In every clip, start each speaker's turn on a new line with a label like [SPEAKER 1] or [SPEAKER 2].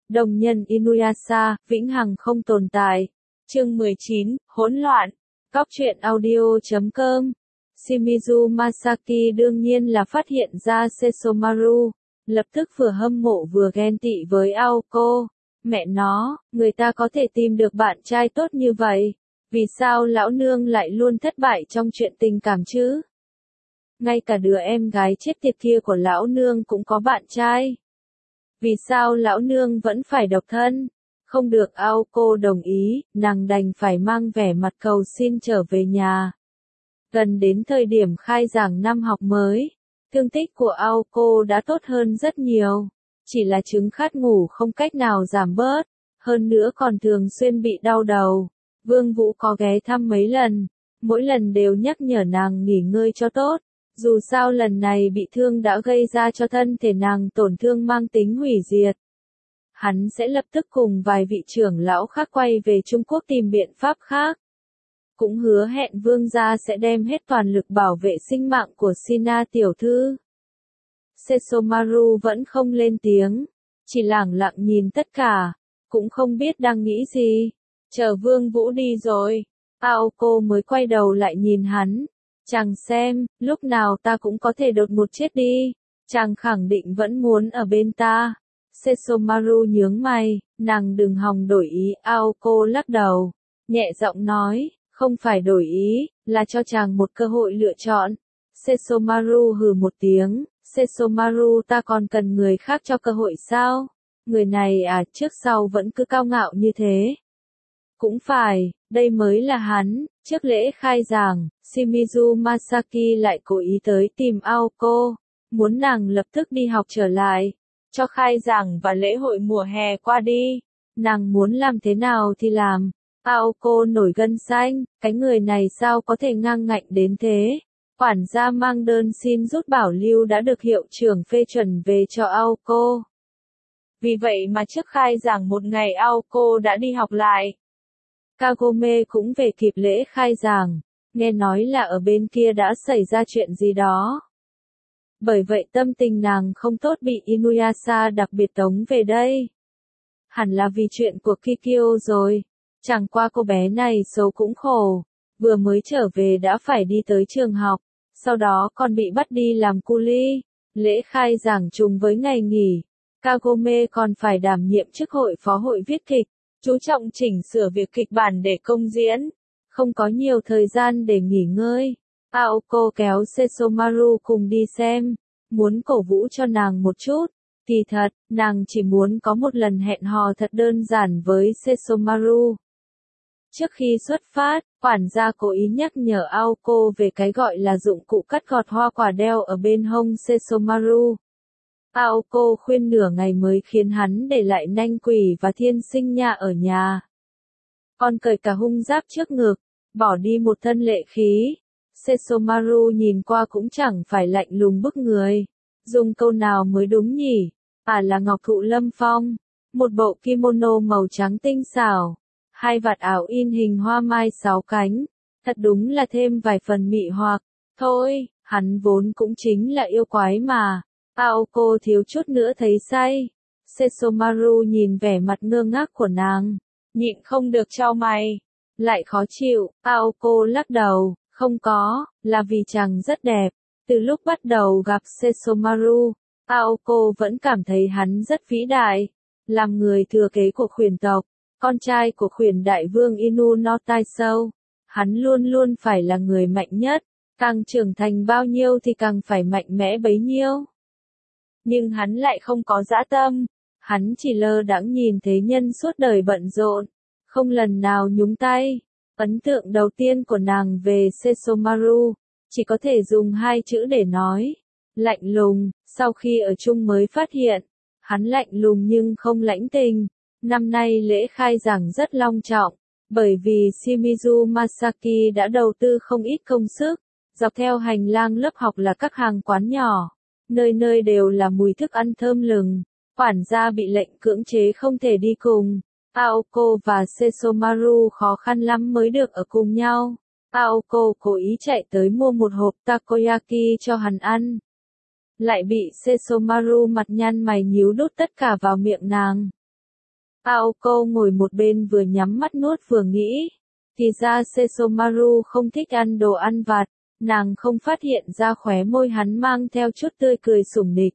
[SPEAKER 1] Đồng nhân Inuyasha, vĩnh hằng không tồn tại. Chương 19, hỗn loạn. Góc truyện audio.com. Shimizu Masaki đương nhiên là phát hiện ra Sesomaru, lập tức vừa hâm mộ vừa ghen tị với Aoko. Mẹ nó, người ta có thể tìm được bạn trai tốt như vậy, vì sao lão nương lại luôn thất bại trong chuyện tình cảm chứ? Ngay cả đứa em gái chết tiệt kia của lão nương cũng có bạn trai. Vì sao lão nương vẫn phải độc thân? Không được Aoko đồng ý, nàng đành phải mang vẻ mặt cầu xin trở về nhà. Gần đến thời điểm khai giảng năm học mới, thương tích của Aoko đã tốt hơn rất nhiều. Chỉ là chứng khát ngủ không cách nào giảm bớt, hơn nữa còn thường xuyên bị đau đầu. Vương Vũ có ghé thăm mấy lần, mỗi lần đều nhắc nhở nàng nghỉ ngơi cho tốt. Dù sao lần này bị thương đã gây ra cho thân thể nàng tổn thương mang tính hủy diệt. Hắn sẽ lập tức cùng vài vị trưởng lão khác quay về Trung Quốc tìm biện pháp khác. Cũng hứa hẹn vương gia sẽ đem hết toàn lực bảo vệ sinh mạng của Shina tiểu thư. Sesomaru vẫn không lên tiếng, chỉ lẳng lặng nhìn tất cả, cũng không biết đang nghĩ gì. Chờ Vương Vũ đi rồi, Aoko mới quay đầu lại nhìn hắn. Chàng xem, lúc nào ta cũng có thể đột ngột chết đi, chàng khẳng định vẫn muốn ở bên ta. Sesomaru nhướng mày, nàng đừng hòng đổi ý. Aoko lắc đầu, nhẹ giọng nói, không phải đổi ý, là cho chàng một cơ hội lựa chọn. Sesomaru hừ một tiếng, Sesomaru ta còn cần người khác cho cơ hội sao? Người này à, trước sau vẫn cứ cao ngạo như thế. Cũng phải, đây mới là hắn. Trước lễ khai giảng, Shimizu Masaki lại cố ý tới tìm Aoko, muốn nàng lập tức đi học trở lại, cho khai giảng và lễ hội mùa hè qua đi. Nàng muốn làm thế nào thì làm. Aoko nổi gân xanh, cái người này sao có thể ngang ngạnh đến thế. Quản gia mang đơn xin rút bảo lưu đã được hiệu trưởng phê chuẩn về cho Aoko. Vì vậy mà trước khai giảng một ngày Aoko đã đi học lại. Kagome cũng về kịp lễ khai giảng, nghe nói là ở bên kia đã xảy ra chuyện gì đó. Bởi vậy tâm tình nàng không tốt bị Inuyasha đặc biệt tống về đây. Hẳn là vì chuyện của Kikyo rồi, chẳng qua cô bé này xấu cũng khổ, vừa mới trở về đã phải đi tới trường học, sau đó còn bị bắt đi làm cu li. Lễ khai giảng trùng với ngày nghỉ, Kagome còn phải đảm nhiệm chức hội phó hội viết kịch, chú trọng chỉnh sửa việc kịch bản để công diễn, không có nhiều thời gian để nghỉ ngơi. Aoko kéo Sesomaru cùng đi xem, muốn cổ vũ cho nàng một chút. Kỳ thật, nàng chỉ muốn có một lần hẹn hò thật đơn giản với Sesomaru. Trước khi xuất phát, quản gia cố ý nhắc nhở Aoko về cái gọi là dụng cụ cắt gọt hoa quả đeo ở bên hông Sesomaru. Aoko khuyên nửa ngày mới khiến hắn để lại nanh quỷ và thiên sinh nha ở nhà. Còn cởi cả hung giáp trước ngực, bỏ đi một thân lệ khí. Sesomaru nhìn qua cũng chẳng phải lạnh lùng bức người. Dùng câu nào mới đúng nhỉ? À là ngọc thụ lâm phong. Một bộ kimono màu trắng tinh xảo. Hai vạt áo in hình hoa mai 6 cánh. Thật đúng là thêm vài phần mị hoặc. Thôi, hắn vốn cũng chính là yêu quái mà. Aoko thiếu chút nữa thấy say. Sesomaru nhìn vẻ mặt ngơ ngác của nàng, nhịn không được chau mày. Lại khó chịu, Aoko lắc đầu, không có, là vì chàng rất đẹp. Từ lúc bắt đầu gặp Sesomaru, Aoko vẫn cảm thấy hắn rất vĩ đại. Làm người thừa kế của khuyển tộc, con trai của khuyển đại vương Inu no Taisou, hắn luôn luôn phải là người mạnh nhất. Càng trưởng thành bao nhiêu thì càng phải mạnh mẽ bấy nhiêu. Nhưng hắn lại không có dã tâm, hắn chỉ lơ đãng nhìn thế nhân suốt đời bận rộn, không lần nào nhúng tay. Ấn tượng đầu tiên của nàng về Sesomaru, chỉ có thể dùng 2 chữ để nói, lạnh lùng. Sau khi ở chung mới phát hiện, hắn lạnh lùng nhưng không lãnh tình. Năm nay lễ khai giảng rất long trọng, bởi vì Shimizu Masaki đã đầu tư không ít công sức. Dọc theo hành lang lớp học là các hàng quán nhỏ. Nơi nơi đều là mùi thức ăn thơm lừng. Quản gia bị lệnh cưỡng chế không thể đi cùng. Aoko và Sesomaru khó khăn lắm mới được ở cùng nhau. Aoko cố ý chạy tới mua một hộp takoyaki cho hắn ăn. Lại bị Sesomaru mặt nhăn mày nhíu đút tất cả vào miệng nàng. Aoko ngồi một bên vừa nhắm mắt nuốt vừa nghĩ. Thì ra Sesomaru không thích ăn đồ ăn vặt, nàng không phát hiện ra khóe môi hắn mang theo chút tươi cười sủng nịch.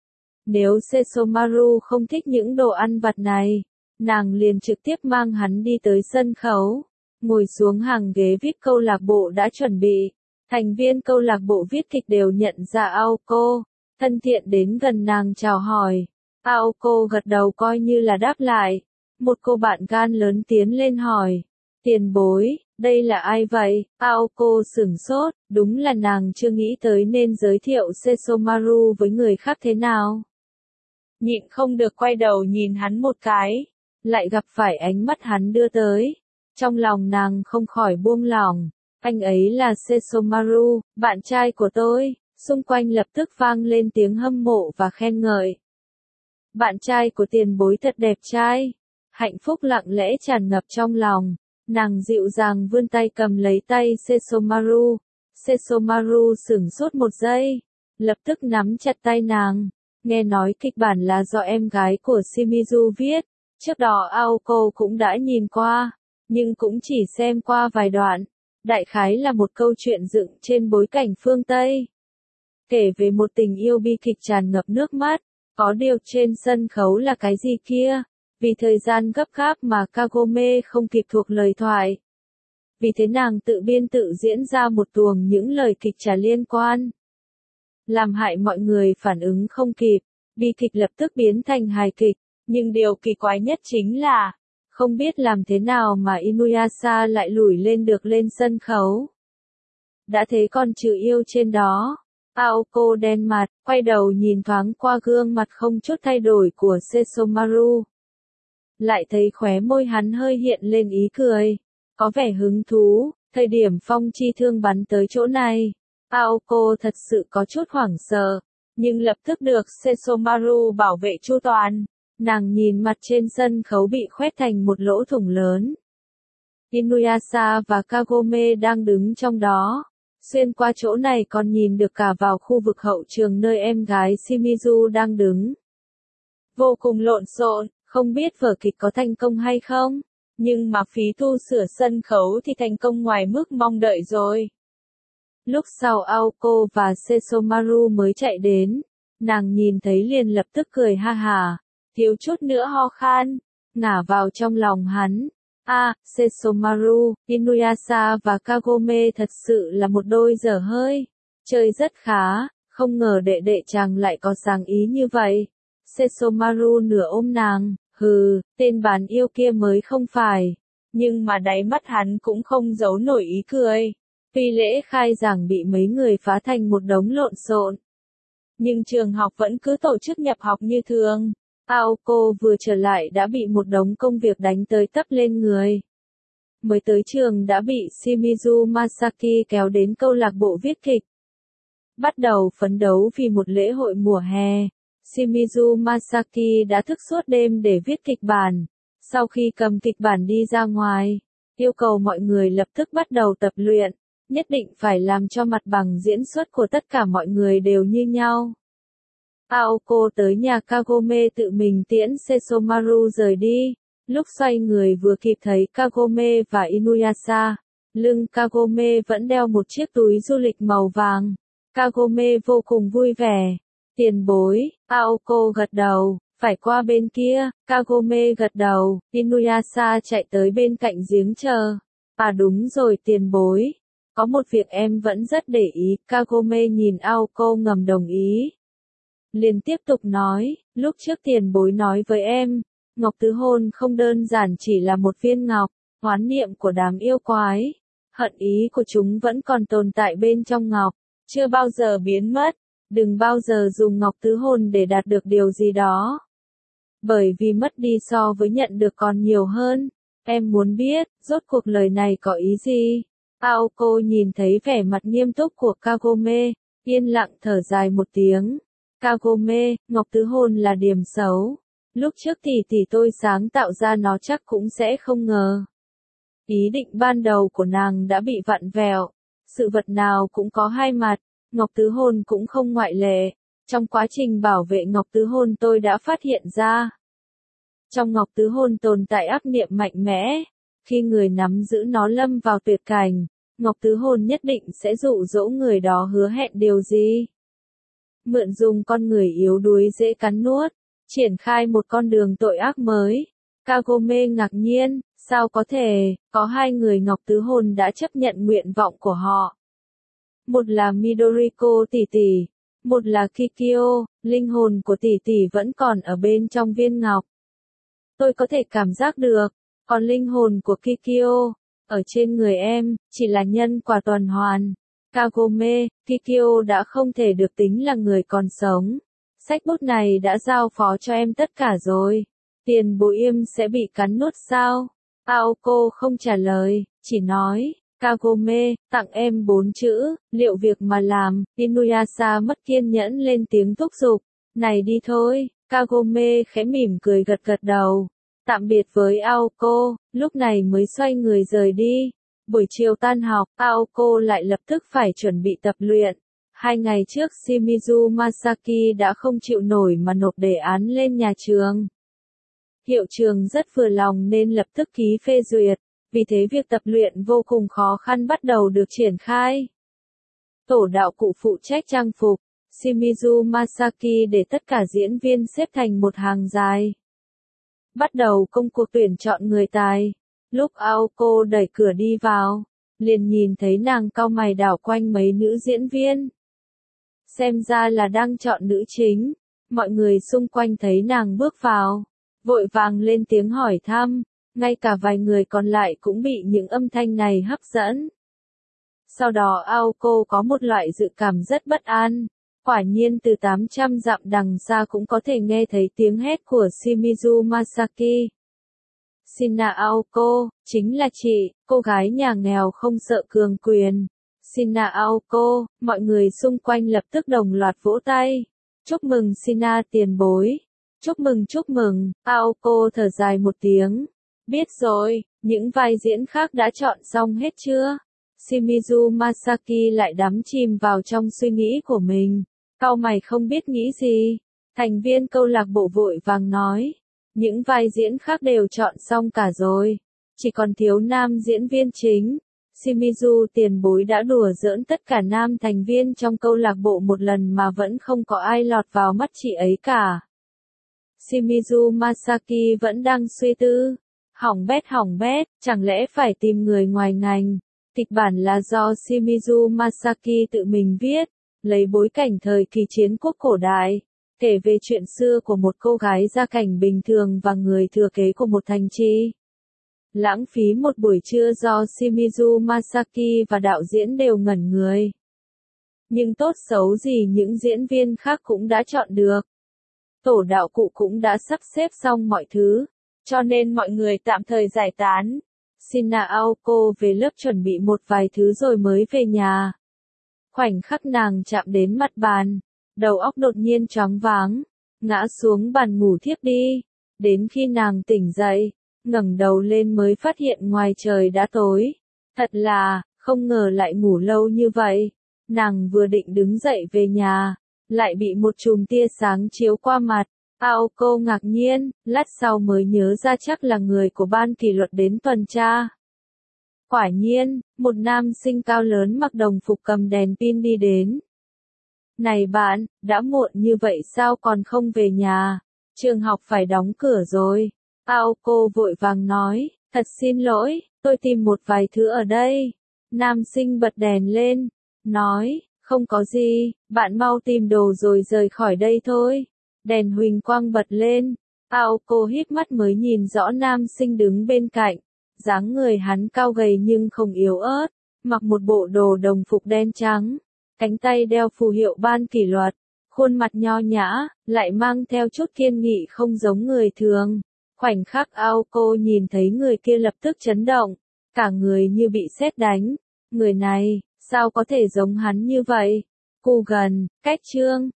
[SPEAKER 1] Nếu Sesomaru không thích những đồ ăn vặt này, nàng liền trực tiếp mang hắn đi tới sân khấu, ngồi xuống hàng ghế VIP câu lạc bộ đã chuẩn bị. Thành viên câu lạc bộ viết kịch đều nhận ra Aoko, thân thiện đến gần nàng chào hỏi. Aoko gật đầu coi như là đáp lại. Một cô bạn gan lớn tiến lên hỏi. Tiền bối, đây là ai vậy? Aoko sửng sốt, đúng là nàng chưa nghĩ tới nên giới thiệu Sesomaru với người khác thế nào. Nhịn không được quay đầu nhìn hắn một cái, lại gặp phải ánh mắt hắn đưa tới. Trong lòng nàng không khỏi buông lỏng. Anh ấy là Sesomaru, bạn trai của tôi. Xung quanh lập tức vang lên tiếng hâm mộ và khen ngợi. Bạn trai của tiền bối thật đẹp trai. Hạnh phúc lặng lẽ tràn ngập trong lòng. Nàng dịu dàng vươn tay cầm lấy tay Sesomaru. Sesomaru sửng sốt một giây, lập tức nắm chặt tay nàng. Nghe nói kịch bản là do em gái của Shimizu viết. Trước đó Aoko cũng đã nhìn qua, nhưng cũng chỉ xem qua vài đoạn. Đại khái là một câu chuyện dựng trên bối cảnh phương Tây. Kể về một tình yêu bi kịch tràn ngập nước mắt. Có điều trên sân khấu là cái gì kia? Vì thời gian gấp gáp mà Kagome không kịp thuộc lời thoại. Vì thế nàng tự biên tự diễn ra một tuồng những lời kịch chả liên quan. Làm hại mọi người phản ứng không kịp, bi kịch lập tức biến thành hài kịch. Nhưng điều kỳ quái nhất chính là, không biết làm thế nào mà Inuyasha lại lủi lên được lên sân khấu. Đã thế còn chữ yêu trên đó. Aoko đen mặt, quay đầu nhìn thoáng qua gương mặt không chút thay đổi của Sesomaru. Lại thấy khóe môi hắn hơi hiện lên ý cười. Có vẻ hứng thú, thời điểm phong chi thương bắn tới chỗ này. Aoko thật sự có chút hoảng sợ, nhưng lập tức được Sesomaru bảo vệ chu toàn. Nàng nhìn mặt trên sân khấu bị khoét thành một lỗ thủng lớn. Inuyasha và Kagome đang đứng trong đó. Xuyên qua chỗ này còn nhìn được cả vào khu vực hậu trường nơi em gái Shimizu đang đứng. Vô cùng lộn xộn, không biết vở kịch có thành công hay không, nhưng mà phí tu sửa sân khấu thì thành công ngoài mức mong đợi rồi. Lúc sau Aoko và Sesomaru mới chạy đến, nàng nhìn thấy liền lập tức cười ha hả, thiếu chút nữa ho khan, ngả vào trong lòng hắn. Sesomaru, Inuyasha và Kagome thật sự là một đôi dở hơi. Chơi rất khá, không ngờ đệ đệ chàng lại có sáng ý như vậy. Sesomaru nửa ôm nàng, hừ, tên bán yêu kia mới không phải. Nhưng mà đáy mắt hắn cũng không giấu nổi ý cười. Tuy lễ khai giảng bị mấy người phá thành một đống lộn xộn, nhưng trường học vẫn cứ tổ chức nhập học như thường. Aoko vừa trở lại đã bị một đống công việc đánh tới tấp lên người. Mới tới trường đã bị Shimizu Masaki kéo đến câu lạc bộ viết kịch. Bắt đầu phấn đấu vì một lễ hội mùa hè. Shimizu Masaki đã thức suốt đêm để viết kịch bản. Sau khi cầm kịch bản đi ra ngoài, yêu cầu mọi người lập tức bắt đầu tập luyện. Nhất định phải làm cho mặt bằng diễn xuất của tất cả mọi người đều như nhau. Aoko tới nhà Kagome tự mình tiễn Sesomaru rời đi. Lúc xoay người vừa kịp thấy Kagome và Inuyasha. Lưng Kagome vẫn đeo một chiếc túi du lịch màu vàng. Kagome vô cùng vui vẻ. Tiền bối, Aoko gật đầu, phải qua bên kia. Kagome gật đầu, Inuyasha chạy tới bên cạnh giếng chờ. Đúng rồi tiền bối. Có một việc em vẫn rất để ý. Kagome nhìn Aoko ngầm đồng ý. Liền tiếp tục nói, lúc trước tiền bối nói với em, ngọc tứ hôn không đơn giản chỉ là một viên ngọc, oán niệm của đám yêu quái. Hận ý của chúng vẫn còn tồn tại bên trong ngọc, chưa bao giờ biến mất. Đừng bao giờ dùng ngọc tứ hôn để đạt được điều gì đó. Bởi vì mất đi so với nhận được còn nhiều hơn. Em muốn biết, rốt cuộc lời này có ý gì? Aoko nhìn thấy vẻ mặt nghiêm túc của Kagome, yên lặng thở dài một tiếng. Kagome, ngọc tứ hôn là điểm xấu. Lúc trước tỷ tôi sáng tạo ra nó chắc cũng sẽ không ngờ. Ý định ban đầu của nàng đã bị vặn vẹo. Sự vật nào cũng có hai mặt, ngọc tứ hôn cũng không ngoại lệ. Trong quá trình bảo vệ ngọc tứ hôn tôi đã phát hiện ra. Trong ngọc tứ hồn tồn tại ác niệm mạnh mẽ. Khi người nắm giữ nó lâm vào tuyệt cảnh, ngọc tứ hồn nhất định sẽ dụ dỗ người đó hứa hẹn điều gì? Mượn dùng con người yếu đuối dễ cắn nuốt, triển khai một con đường tội ác mới. Kagome ngạc nhiên, sao có thể, có hai người ngọc tứ hồn đã chấp nhận nguyện vọng của họ. Một là Midoriko tỷ tỷ, một là Kikyo, linh hồn của tỷ tỷ vẫn còn ở bên trong viên ngọc. Tôi có thể cảm giác được, còn linh hồn của Kikyo, ở trên người em, chỉ là nhân quả tuần hoàn. Kagome, Kikyo đã không thể được tính là người còn sống. Sách bút này đã giao phó cho em tất cả rồi. Tiền bối im sẽ bị cắn nuốt sao? Aoko không trả lời, chỉ nói, Kagome, tặng em 4 chữ, liệu việc mà làm. Inuyasha mất kiên nhẫn lên tiếng thúc giục. Này đi thôi, Kagome khẽ mỉm cười gật gật đầu. Tạm biệt với Aoko, lúc này mới xoay người rời đi. Buổi chiều tan học, Aoko lại lập tức phải chuẩn bị tập luyện. 2 ngày trước Shimizu Masaki đã không chịu nổi mà nộp đề án lên nhà trường. Hiệu trường rất vừa lòng nên lập tức ký phê duyệt, vì thế việc tập luyện vô cùng khó khăn bắt đầu được triển khai. Tổ đạo cụ phụ trách trang phục, Shimizu Masaki để tất cả diễn viên xếp thành một hàng dài. Bắt đầu công cuộc tuyển chọn người tài. Lúc Aoko đẩy cửa đi vào, liền nhìn thấy nàng cau mày đảo quanh mấy nữ diễn viên. Xem ra là đang chọn nữ chính. Mọi người xung quanh thấy nàng bước vào, vội vàng lên tiếng hỏi thăm, ngay cả vài người còn lại cũng bị những âm thanh này hấp dẫn. Sau đó Aoko có một loại dự cảm rất bất an. Quả nhiên từ 800 dặm đằng xa cũng có thể nghe thấy tiếng hét của Shimizu Masaki. Shina Aoko, chính là chị, cô gái nhà nghèo không sợ cường quyền. Shina Aoko, mọi người xung quanh lập tức đồng loạt vỗ tay. Chúc mừng Shina tiền bối. Chúc mừng, Aoko thở dài một tiếng. Biết rồi, những vai diễn khác đã chọn xong hết chưa? Shimizu Masaki lại đắm chìm vào trong suy nghĩ của mình. Cau mày không biết nghĩ gì. Thành viên câu lạc bộ vội vàng nói. Những vai diễn khác đều chọn xong cả rồi. Chỉ còn thiếu nam diễn viên chính. Shimizu tiền bối đã đùa giỡn tất cả nam thành viên trong câu lạc bộ một lần mà vẫn không có ai lọt vào mắt chị ấy cả. Shimizu Masaki vẫn đang suy tư. Hỏng bét, chẳng lẽ phải tìm người ngoài ngành. Kịch bản là do Shimizu Masaki tự mình viết, lấy bối cảnh thời kỳ chiến quốc cổ đại, kể về chuyện xưa của một cô gái gia cảnh bình thường và người thừa kế của một thành trì. Lãng phí một buổi trưa do Shimizu Masaki và đạo diễn đều ngẩn người. Nhưng tốt xấu gì những diễn viên khác cũng đã chọn được. Tổ đạo cụ cũng đã sắp xếp xong mọi thứ, cho nên mọi người tạm thời giải tán. Shina Aoko về lớp chuẩn bị một vài thứ rồi mới về nhà. Khoảnh khắc nàng chạm đến mặt bàn, đầu óc đột nhiên choáng váng, ngã xuống bàn ngủ thiếp đi. Đến khi nàng tỉnh dậy, ngẩng đầu lên mới phát hiện ngoài trời đã tối. Thật là, không ngờ lại ngủ lâu như vậy. Nàng vừa định đứng dậy về nhà, lại bị một chùm tia sáng chiếu qua mặt. Aoko ngạc nhiên, lát sau mới nhớ ra chắc là người của ban kỷ luật đến tuần tra. Quả nhiên, một nam sinh cao lớn mặc đồng phục cầm đèn pin đi đến. Này bạn, đã muộn như vậy sao còn không về nhà? Trường học phải đóng cửa rồi. Aoko vội vàng nói, thật xin lỗi, tôi tìm một vài thứ ở đây. Nam sinh bật đèn lên, nói, không có gì, bạn mau tìm đồ rồi rời khỏi đây thôi. Đèn huỳnh quang bật lên, Aoko híp mắt mới nhìn rõ nam sinh đứng bên cạnh. Dáng người hắn cao gầy nhưng không yếu ớt, mặc một bộ đồ đồng phục đen trắng, cánh tay đeo phù hiệu ban kỷ luật, khuôn mặt nho nhã, lại mang theo chút kiên nghị không giống người thường. Khoảnh khắc Aoko nhìn thấy người kia lập tức chấn động, cả người như bị sét đánh. Người này, sao có thể giống hắn như vậy? Cu gần, cách chương.